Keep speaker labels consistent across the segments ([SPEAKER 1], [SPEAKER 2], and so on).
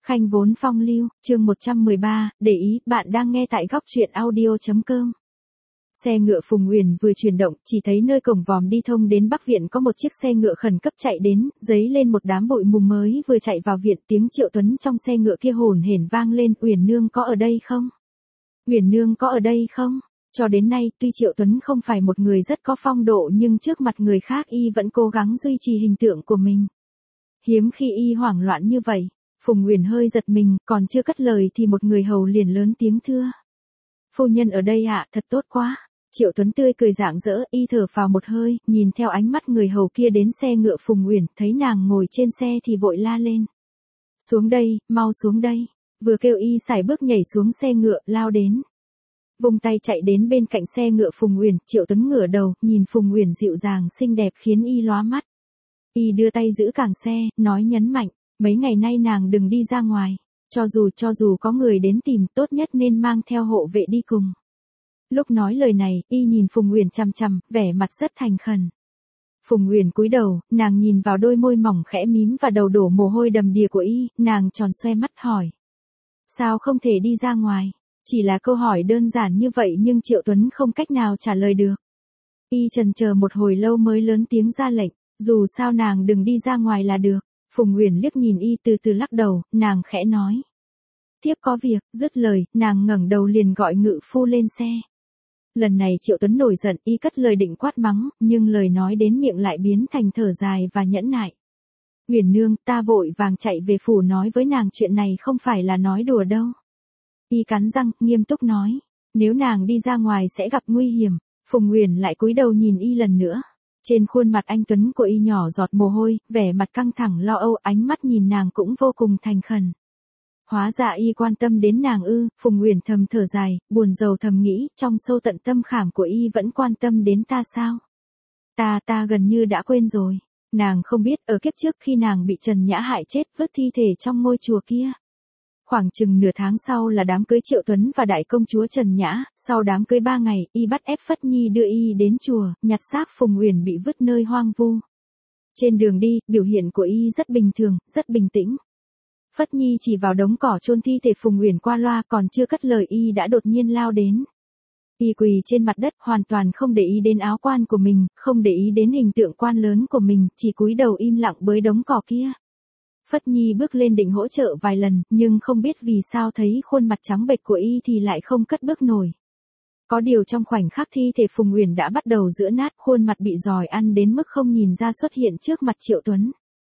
[SPEAKER 1] Khanh vốn phong lưu, chương 113, để ý, bạn đang nghe tại góc truyện audio.com. Xe ngựa Phùng Uyển vừa chuyển động, chỉ thấy nơi cổng vòm đi thông đến Bắc Viện có một chiếc xe ngựa khẩn cấp chạy đến, giấy lên một đám bụi mù mới vừa chạy vào viện, tiếng Triệu Tuấn trong xe ngựa kia hổn hển vang lên, Uyển nương có ở đây không? Uyển nương có ở đây không? Cho đến nay, tuy Triệu Tuấn không phải một người rất có phong độ nhưng trước mặt người khác y vẫn cố gắng duy trì hình tượng của mình. Hiếm khi y hoảng loạn như vậy. Phùng Uyển hơi giật mình, còn chưa cất lời thì một người hầu liền lớn tiếng thưa. Phu nhân ở đây ạ, thật tốt quá. Triệu Tuấn tươi cười rạng rỡ, y thở phào một hơi, nhìn theo ánh mắt người hầu kia đến xe ngựa Phùng Uyển, thấy nàng ngồi trên xe thì vội la lên. Xuống đây, mau xuống đây. Vừa kêu y sải bước nhảy xuống xe ngựa, lao đến. Vùng tay chạy đến bên cạnh xe ngựa Phùng Uyển, Triệu Tuấn ngửa đầu, nhìn Phùng Uyển dịu dàng xinh đẹp khiến y lóa mắt. Y đưa tay giữ cảng xe, nói nhấn mạnh. Mấy ngày nay nàng đừng đi ra ngoài, cho dù có người đến tìm tốt nhất nên mang theo hộ vệ đi cùng. Lúc nói lời này, y nhìn Phùng Uyển chằm chằm, vẻ mặt rất thành khẩn. Phùng Uyển cúi đầu, nàng nhìn vào đôi môi mỏng khẽ mím và đầu đổ mồ hôi đầm đìa của y, nàng tròn xoe mắt hỏi. Sao không thể đi ra ngoài? Chỉ là câu hỏi đơn giản như vậy nhưng Triệu Tuấn không cách nào trả lời được. Y chần chờ một hồi lâu mới lớn tiếng ra lệnh, dù sao nàng đừng đi ra ngoài là được. Phùng Uyển liếc nhìn y từ từ lắc đầu, nàng khẽ nói. Thiếp có việc, dứt lời, nàng ngẩng đầu liền gọi ngự phu lên xe. Lần này Triệu Tuấn nổi giận, y cất lời định quát mắng, nhưng lời nói đến miệng lại biến thành thở dài và nhẫn nại. Uyển nương, ta vội vàng chạy về phủ nói với nàng chuyện này không phải là nói đùa đâu. Y cắn răng, nghiêm túc nói, nếu nàng đi ra ngoài sẽ gặp nguy hiểm. Phùng Uyển lại cúi đầu nhìn y lần nữa. Trên khuôn mặt anh tuấn của y nhỏ giọt mồ hôi, vẻ mặt căng thẳng lo âu, ánh mắt nhìn nàng cũng vô cùng thành khẩn. Hóa ra y quan tâm đến nàng ư? Phùng Uyển thầm thở dài, buồn rầu thầm nghĩ, trong sâu tận tâm khảm của y vẫn quan tâm đến ta sao? Ta gần như đã quên rồi. Nàng không biết ở kiếp trước khi nàng bị Trần Nhã hại chết vứt thi thể trong ngôi chùa kia. Khoảng chừng nửa tháng sau là đám cưới Triệu Tuấn và đại công chúa Trần Nhã, sau đám cưới 3 ngày, y bắt ép Phất Nhi đưa y đến chùa, nhặt xác Phùng Uyển bị vứt nơi hoang vu. Trên đường đi, biểu hiện của y rất bình thường, rất bình tĩnh. Phất Nhi chỉ vào đống cỏ chôn thi thể Phùng Uyển qua loa, còn chưa cất lời y đã đột nhiên lao đến. Y quỳ trên mặt đất, hoàn toàn không để ý đến áo quan của mình, không để ý đến hình tượng quan lớn của mình, chỉ cúi đầu im lặng bới đống cỏ kia. Phất Nhi bước lên định hỗ trợ vài lần, nhưng không biết vì sao thấy khuôn mặt trắng bệch của y thì lại không cất bước nổi. Có điều trong khoảnh khắc thi thể Phùng Uyển đã bắt đầu giữa nát, khuôn mặt bị giòi ăn đến mức không nhìn ra xuất hiện trước mặt Triệu Tuấn.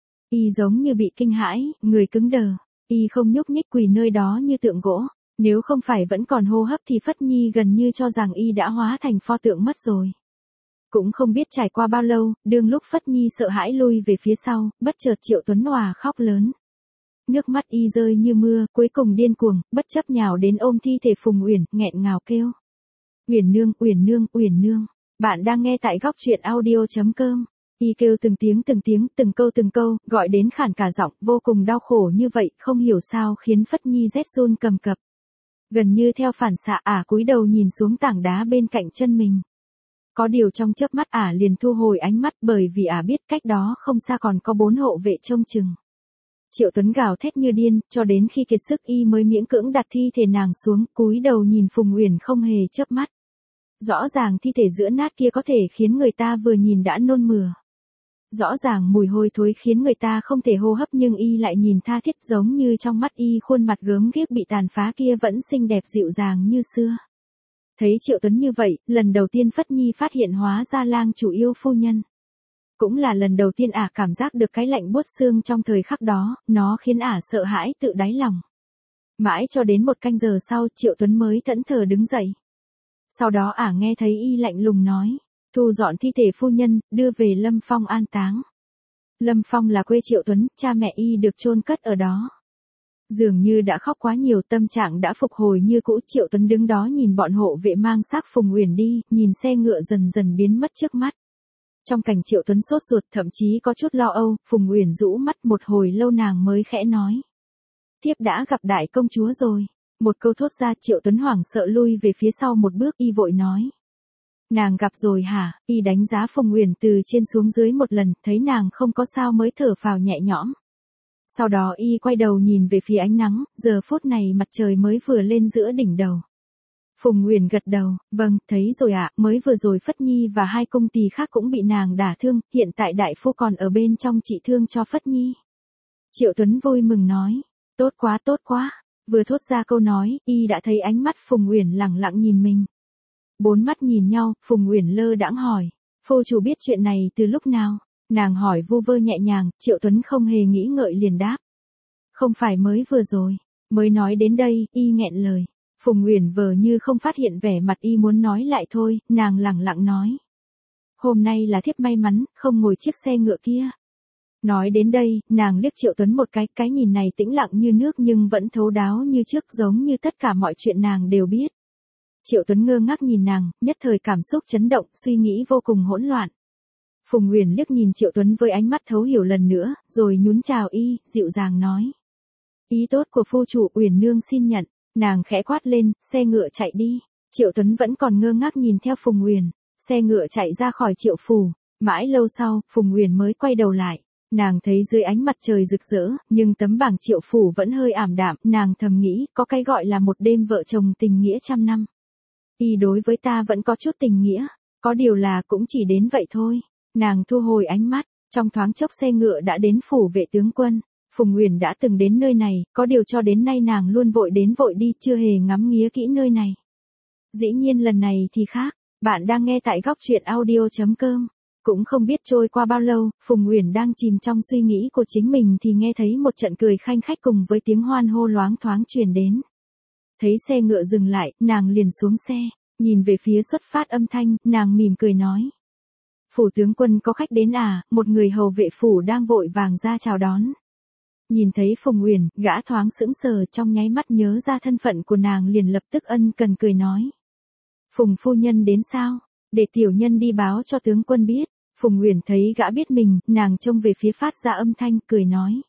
[SPEAKER 1] Y giống như bị kinh hãi, người cứng đờ, y không nhúc nhích quỳ nơi đó như tượng gỗ. Nếu không phải vẫn còn hô hấp thì Phất Nhi gần như cho rằng y đã hóa thành pho tượng mất rồi. Cũng không biết trải qua bao lâu, đương lúc Phất Nhi sợ hãi lui về phía sau, bất chợt Triệu Tuấn òa khóc lớn. Nước mắt y rơi như mưa, cuối cùng điên cuồng, bất chấp nhào đến ôm thi thể Phùng Uyển, nghẹn ngào kêu. Uyển nương, Uyển nương, Uyển nương. Bạn đang nghe tại góc truyện audio.com. Y kêu từng tiếng, từng câu, gọi đến khản cả giọng, vô cùng đau khổ như vậy, không hiểu sao khiến Phất Nhi rét run cầm cập. Gần như theo phản xạ cúi đầu nhìn xuống tảng đá bên cạnh chân mình. Có điều trong chớp mắt liền thu hồi ánh mắt bởi vì biết cách đó không xa còn có 4 hộ vệ trông chừng. Triệu Tuấn gào thét như điên, cho đến khi kiệt sức y mới miễn cưỡng đặt thi thể nàng xuống, cúi đầu nhìn Phùng Uyển không hề chớp mắt. Rõ ràng thi thể giữa nát kia có thể khiến người ta vừa nhìn đã nôn mửa. Rõ ràng mùi hôi thối khiến người ta không thể hô hấp nhưng y lại nhìn tha thiết giống như trong mắt y khuôn mặt gớm ghiếc bị tàn phá kia vẫn xinh đẹp dịu dàng như xưa. Thấy Triệu Tuấn như vậy, lần đầu tiên Phất Nhi phát hiện hóa ra lang chủ yêu phu nhân. Cũng là lần đầu tiên cảm giác được cái lạnh buốt xương trong thời khắc đó, nó khiến sợ hãi tự đáy lòng. Mãi cho đến 1 canh giờ sau Triệu Tuấn mới thẫn thờ đứng dậy. Sau đó nghe thấy y lạnh lùng nói, thu dọn thi thể phu nhân, đưa về Lâm Phong an táng. Lâm Phong là quê Triệu Tuấn, cha mẹ y được chôn cất ở đó. Dường như đã khóc quá nhiều, tâm trạng đã phục hồi như cũ. Triệu Tuấn đứng đó nhìn bọn hộ vệ mang xác Phùng Uyển đi, nhìn xe ngựa dần dần biến mất trước mắt. Trong cảnh Triệu Tuấn sốt ruột, thậm chí có chút lo âu, Phùng Uyển rũ mắt một hồi lâu nàng mới khẽ nói. Thiếp đã gặp đại công chúa rồi. Một câu thốt ra Triệu Tuấn hoảng sợ lui về phía sau một bước, y vội nói. Nàng gặp rồi hả? Y đánh giá Phùng Uyển từ trên xuống dưới một lần, thấy nàng không có sao mới thở phào nhẹ nhõm. Sau đó y quay đầu nhìn về phía ánh nắng, giờ phút này mặt trời mới vừa lên giữa đỉnh đầu. Phùng Uyển gật đầu, vâng, thấy rồi ạ, mới vừa rồi Phất Nhi và hai công tỳ khác cũng bị nàng đả thương, hiện tại đại phu còn ở bên trong trị thương cho Phất Nhi. Triệu Tuấn vui mừng nói, tốt quá, vừa thốt ra câu nói, y đã thấy ánh mắt Phùng Uyển lẳng lặng nhìn mình. Bốn mắt nhìn nhau, Phùng Uyển lơ đãng hỏi, phu chủ biết chuyện này từ lúc nào? Nàng hỏi vu vơ nhẹ nhàng, Triệu Tuấn không hề nghĩ ngợi liền đáp. Không phải mới vừa rồi, mới nói đến đây, y nghẹn lời. Phùng Uyển vờ như không phát hiện vẻ mặt y muốn nói lại thôi, nàng lẳng lặng nói. Hôm nay là thiếp may mắn, không ngồi chiếc xe ngựa kia. Nói đến đây, nàng liếc Triệu Tuấn một cái nhìn này tĩnh lặng như nước nhưng vẫn thấu đáo như trước, giống như tất cả mọi chuyện nàng đều biết. Triệu Tuấn ngơ ngác nhìn nàng, nhất thời cảm xúc chấn động, suy nghĩ vô cùng hỗn loạn. Phùng Uyển liếc nhìn Triệu Tuấn với ánh mắt thấu hiểu lần nữa, rồi nhún chào y, dịu dàng nói. Ý tốt của phu chủ Uyển nương xin nhận. Nàng khẽ quát lên, xe ngựa chạy đi. Triệu Tuấn vẫn còn ngơ ngác nhìn theo Phùng Uyển. Xe ngựa chạy ra khỏi Triệu phủ. Mãi lâu sau, Phùng Uyển mới quay đầu lại. Nàng thấy dưới ánh mặt trời rực rỡ, nhưng tấm bảng Triệu phủ vẫn hơi ảm đạm. Nàng thầm nghĩ, có cái gọi là một đêm vợ chồng tình nghĩa trăm năm. Y đối với ta vẫn có chút tình nghĩa. Có điều là cũng chỉ đến vậy thôi. Nàng thu hồi ánh mắt. Trong thoáng chốc xe ngựa đã đến phủ vệ tướng quân. Phùng Uyển đã từng đến nơi này, có điều cho đến nay nàng luôn vội đến vội đi, chưa hề ngắm nghía kỹ nơi này. Dĩ nhiên lần này thì khác, bạn đang nghe tại góc truyện audio.com. Cũng không biết trôi qua bao lâu, Phùng Uyển đang chìm trong suy nghĩ của chính mình thì nghe thấy một trận cười khanh khách cùng với tiếng hoan hô loáng thoáng truyền đến. Thấy xe ngựa dừng lại, nàng liền xuống xe, nhìn về phía xuất phát âm thanh, nàng mỉm cười nói. Phủ tướng quân có khách đến à, một người hầu vệ phủ đang vội vàng ra chào đón. Nhìn thấy Phùng Uyển, gã thoáng sững sờ, trong nháy mắt nhớ ra thân phận của nàng liền lập tức ân cần cười nói. Phùng phu nhân đến sao? Để tiểu nhân đi báo cho tướng quân biết. Phùng Uyển thấy gã biết mình, nàng trông về phía phát ra âm thanh, cười nói.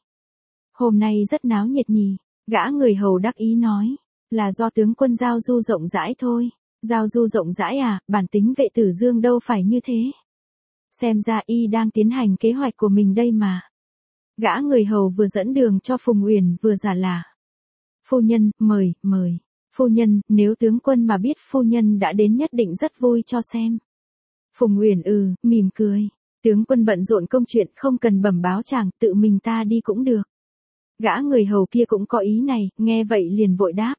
[SPEAKER 1] Hôm nay rất náo nhiệt nhỉ, gã người hầu đắc ý nói. Là do tướng quân giao du rộng rãi thôi. Giao du rộng rãi à, bản tính vệ tử Dương đâu phải như thế. Xem ra y đang tiến hành kế hoạch của mình đây mà. Gã người hầu vừa dẫn đường cho Phùng Uyển vừa giả là. Phu nhân, mời. Phu nhân, nếu tướng quân mà biết phu nhân đã đến nhất định rất vui cho xem. Phùng Uyển mỉm cười. Tướng quân bận rộn công chuyện không cần bẩm báo chàng, tự mình ta đi cũng được. Gã người hầu kia cũng có ý này, nghe vậy liền vội đáp.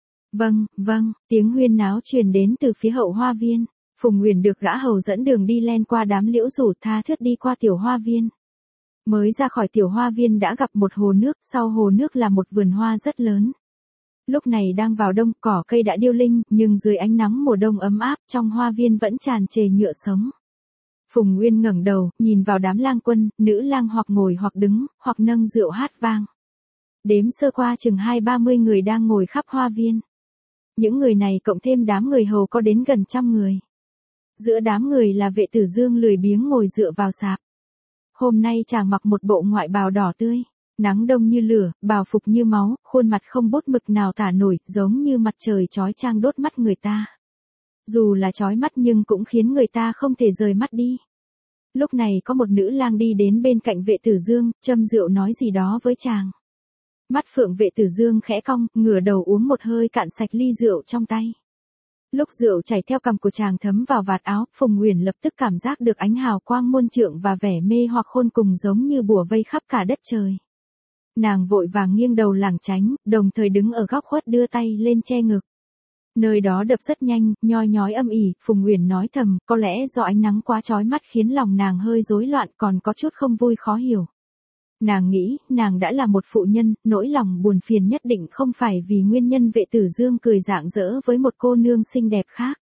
[SPEAKER 1] Vâng, tiếng huyên náo truyền đến từ phía hậu hoa viên. Phùng Uyển được gã hầu dẫn đường đi len qua đám liễu rủ tha thướt đi qua tiểu hoa viên. Mới ra khỏi tiểu hoa viên đã gặp một hồ nước, sau hồ nước là một vườn hoa rất lớn. Lúc này đang vào đông, cỏ cây đã điêu linh, nhưng dưới ánh nắng mùa đông ấm áp, trong hoa viên vẫn tràn trề nhựa sống. Phùng Uyên ngẩng đầu, nhìn vào đám lang quân, nữ lang hoặc ngồi hoặc đứng, hoặc nâng rượu hát vang. Đếm sơ qua chừng 20-30 người đang ngồi khắp hoa viên. Những người này cộng thêm đám người hầu có đến gần 100 người. Giữa đám người là vệ tử Dương lười biếng ngồi dựa vào sạp. Hôm nay chàng mặc một bộ ngoại bào đỏ tươi, nắng đông như lửa, bào phục như máu, khuôn mặt không bút mực nào tả nổi, giống như mặt trời chói chang đốt mắt người ta. Dù là chói mắt nhưng cũng khiến người ta không thể rời mắt đi. Lúc này có một nữ lang đi đến bên cạnh vệ tử Dương, châm rượu nói gì đó với chàng. Mắt phượng vệ tử Dương khẽ cong, ngửa đầu uống một hơi cạn sạch ly rượu trong tay. Lúc rượu chảy theo cằm của chàng thấm vào vạt áo, Phùng Uyển lập tức cảm giác được ánh hào quang muôn trượng và vẻ mê hoặc khôn cùng giống như bủa vây khắp cả đất trời. Nàng vội vàng nghiêng đầu lảng tránh, đồng thời đứng ở góc khuất đưa tay lên che ngực. Nơi đó đập rất nhanh, nhoi nhói âm ỉ, Phùng Uyển nói thầm, có lẽ do ánh nắng quá chói mắt khiến lòng nàng hơi rối loạn, còn có chút không vui khó hiểu. Nàng nghĩ, nàng đã là một phụ nhân, nỗi lòng buồn phiền nhất định không phải vì nguyên nhân vệ tử Dương cười rạng rỡ với một cô nương xinh đẹp khác.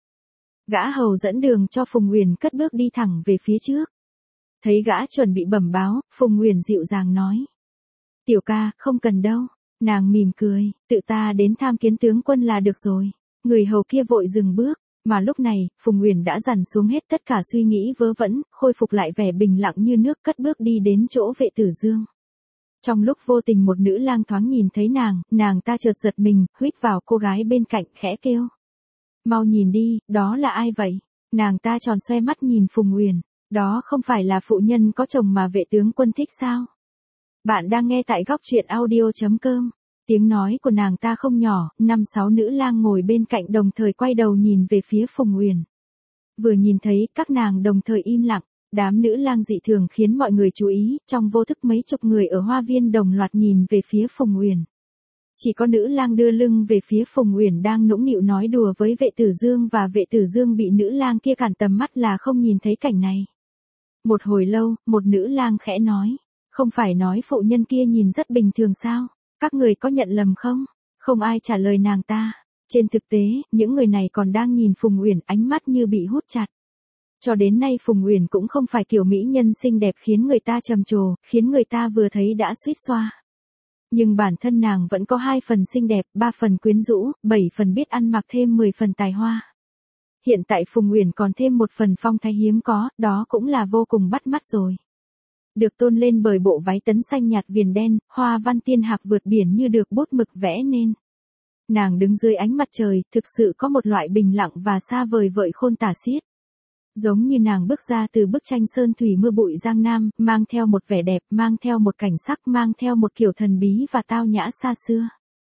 [SPEAKER 1] Gã hầu dẫn đường cho Phùng Uyển cất bước đi thẳng về phía trước. Thấy gã chuẩn bị bẩm báo, Phùng Uyển dịu dàng nói. Tiểu ca, không cần đâu. Nàng mỉm cười, tự ta đến tham kiến tướng quân là được rồi. Người hầu kia vội dừng bước, mà lúc này, Phùng Uyển đã dằn xuống hết tất cả suy nghĩ vớ vẩn, khôi phục lại vẻ bình lặng như nước, cất bước đi đến chỗ vệ tử Dương. Trong lúc vô tình một nữ lang thoáng nhìn thấy nàng ta chợt giật mình, huýt vào cô gái bên cạnh khẽ kêu. Mau nhìn đi, đó là ai vậy? Nàng ta tròn xoe mắt nhìn Phùng Uyển, đó không phải là phụ nhân có chồng mà vệ tướng quân thích sao? Bạn đang nghe tại góc truyện audio.com. Tiếng nói của nàng ta không nhỏ, 5-6 nữ lang ngồi bên cạnh đồng thời quay đầu nhìn về phía Phùng Uyển. Vừa nhìn thấy, các nàng đồng thời im lặng. Đám nữ lang dị thường khiến mọi người chú ý, trong vô thức mấy chục người ở hoa viên đồng loạt nhìn về phía Phùng Uyển. Chỉ có nữ lang đưa lưng về phía Phùng Uyển đang nũng nịu nói đùa với Vệ Tử Dương, và Vệ Tử Dương bị nữ lang kia cản tầm mắt là không nhìn thấy cảnh này. Một hồi lâu, một nữ lang khẽ nói, không phải nói phụ nhân kia nhìn rất bình thường sao, các người có nhận lầm không? Không ai trả lời nàng ta. Trên thực tế, những người này còn đang nhìn Phùng Uyển ánh mắt như bị hút chặt. Cho đến nay Phùng Uyển cũng không phải kiểu mỹ nhân xinh đẹp khiến người ta trầm trồ, khiến người ta vừa thấy đã suýt xoa. Nhưng bản thân nàng vẫn có 2 phần xinh đẹp, 3 phần quyến rũ, 7 phần biết ăn mặc, thêm 10 phần tài hoa. Hiện tại Phùng Uyển còn thêm 1 phần phong thái hiếm có, đó cũng là vô cùng bắt mắt rồi. Được tôn lên bởi bộ váy tấn xanh nhạt viền đen, hoa văn tiên hạc vượt biển như được bút mực vẽ nên. Nàng đứng dưới ánh mặt trời, thực sự có một loại bình lặng và xa vời vợi khôn tả xiết. Giống như nàng bước ra từ bức tranh sơn thủy mưa bụi Giang Nam, mang theo một vẻ đẹp, mang theo một cảnh sắc, mang theo một kiểu thần bí và tao nhã xa xưa.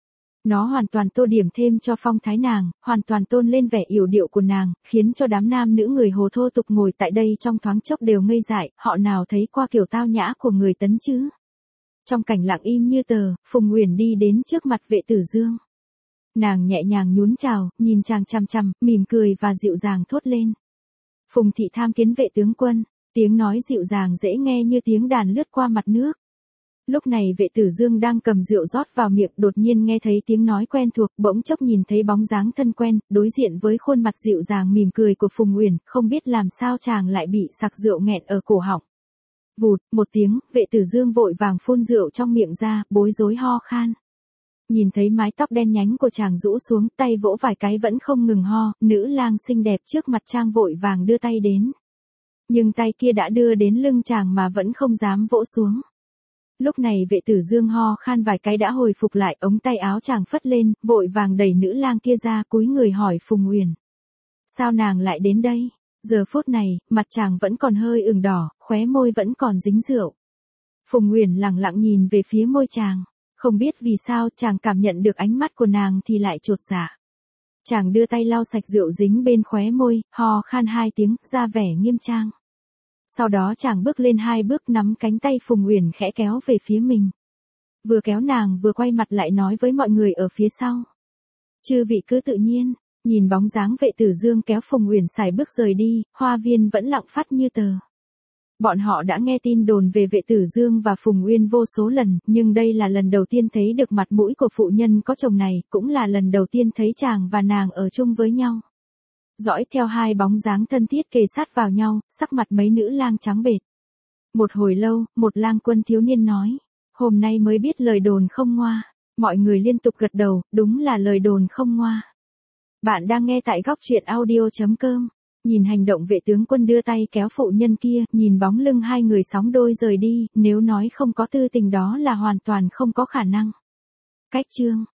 [SPEAKER 1] Nó hoàn toàn tô điểm thêm cho phong thái nàng, hoàn toàn tôn lên vẻ yểu điệu của nàng, khiến cho đám nam nữ người Hồ thô tục ngồi tại đây trong thoáng chốc đều ngây dại, họ nào thấy qua kiểu tao nhã của người Tấn chứ. Trong cảnh lặng im như tờ, Phùng Uyển đi đến trước mặt Vệ Tử Dương. Nàng nhẹ nhàng nhún chào, nhìn chàng chằm chằm, mỉm cười và dịu dàng thốt lên. Phùng thị tham kiến Vệ tướng quân, tiếng nói dịu dàng dễ nghe như tiếng đàn lướt qua mặt nước. Lúc này Vệ Tử Dương đang cầm rượu rót vào miệng, đột nhiên nghe thấy tiếng nói quen thuộc, bỗng chốc nhìn thấy bóng dáng thân quen, đối diện với khuôn mặt dịu dàng mỉm cười của Phùng Uyển, không biết làm sao chàng lại bị sặc rượu nghẹn ở cổ họng. Vụt, một tiếng, Vệ Tử Dương vội vàng phun rượu trong miệng ra, bối rối ho khan. Nhìn thấy mái tóc đen nhánh của chàng rũ xuống, tay vỗ vài cái vẫn không ngừng ho, nữ lang xinh đẹp trước mặt chàng vội vàng đưa tay đến. Nhưng tay kia đã đưa đến lưng chàng mà vẫn không dám vỗ xuống. Lúc này Vệ Tử Dương ho khan vài cái đã hồi phục lại, ống tay áo chàng phất lên, vội vàng đẩy nữ lang kia ra, cúi người hỏi Phùng Uyển. Sao nàng lại đến đây? Giờ phút này, mặt chàng vẫn còn hơi ửng đỏ, khóe môi vẫn còn dính rượu. Phùng Uyển lặng lặng nhìn về phía môi chàng. Không biết vì sao chàng cảm nhận được ánh mắt của nàng thì lại chột dạ. Chàng đưa tay lau sạch rượu dính bên khóe môi, ho khan 2 tiếng, ra vẻ nghiêm trang. Sau đó chàng bước lên 2 bước, nắm cánh tay Phùng Uyển khẽ kéo về phía mình. Vừa kéo nàng vừa quay mặt lại nói với mọi người ở phía sau. Chư vị cứ tự nhiên, nhìn bóng dáng Vệ Tử Dương kéo Phùng Uyển sải bước rời đi, hoa viên vẫn lặng phát như tờ. Bọn họ đã nghe tin đồn về Vệ Tử Dương và Phùng Uyên vô số lần, nhưng đây là lần đầu tiên thấy được mặt mũi của phụ nhân có chồng này, cũng là lần đầu tiên thấy chàng và nàng ở chung với nhau. Dõi theo 2 bóng dáng thân thiết kề sát vào nhau, sắc mặt mấy nữ lang trắng bệch. Một hồi lâu, một lang quân thiếu niên nói, hôm nay mới biết lời đồn không ngoa. Mọi người liên tục gật đầu, đúng là lời đồn không ngoa. Bạn đang nghe tại góc truyện audio.com. Nhìn hành động Vệ tướng quân đưa tay kéo phụ nhân kia, nhìn bóng lưng 2 người sóng đôi rời đi, nếu nói không có tư tình đó là hoàn toàn không có khả năng. Cách chương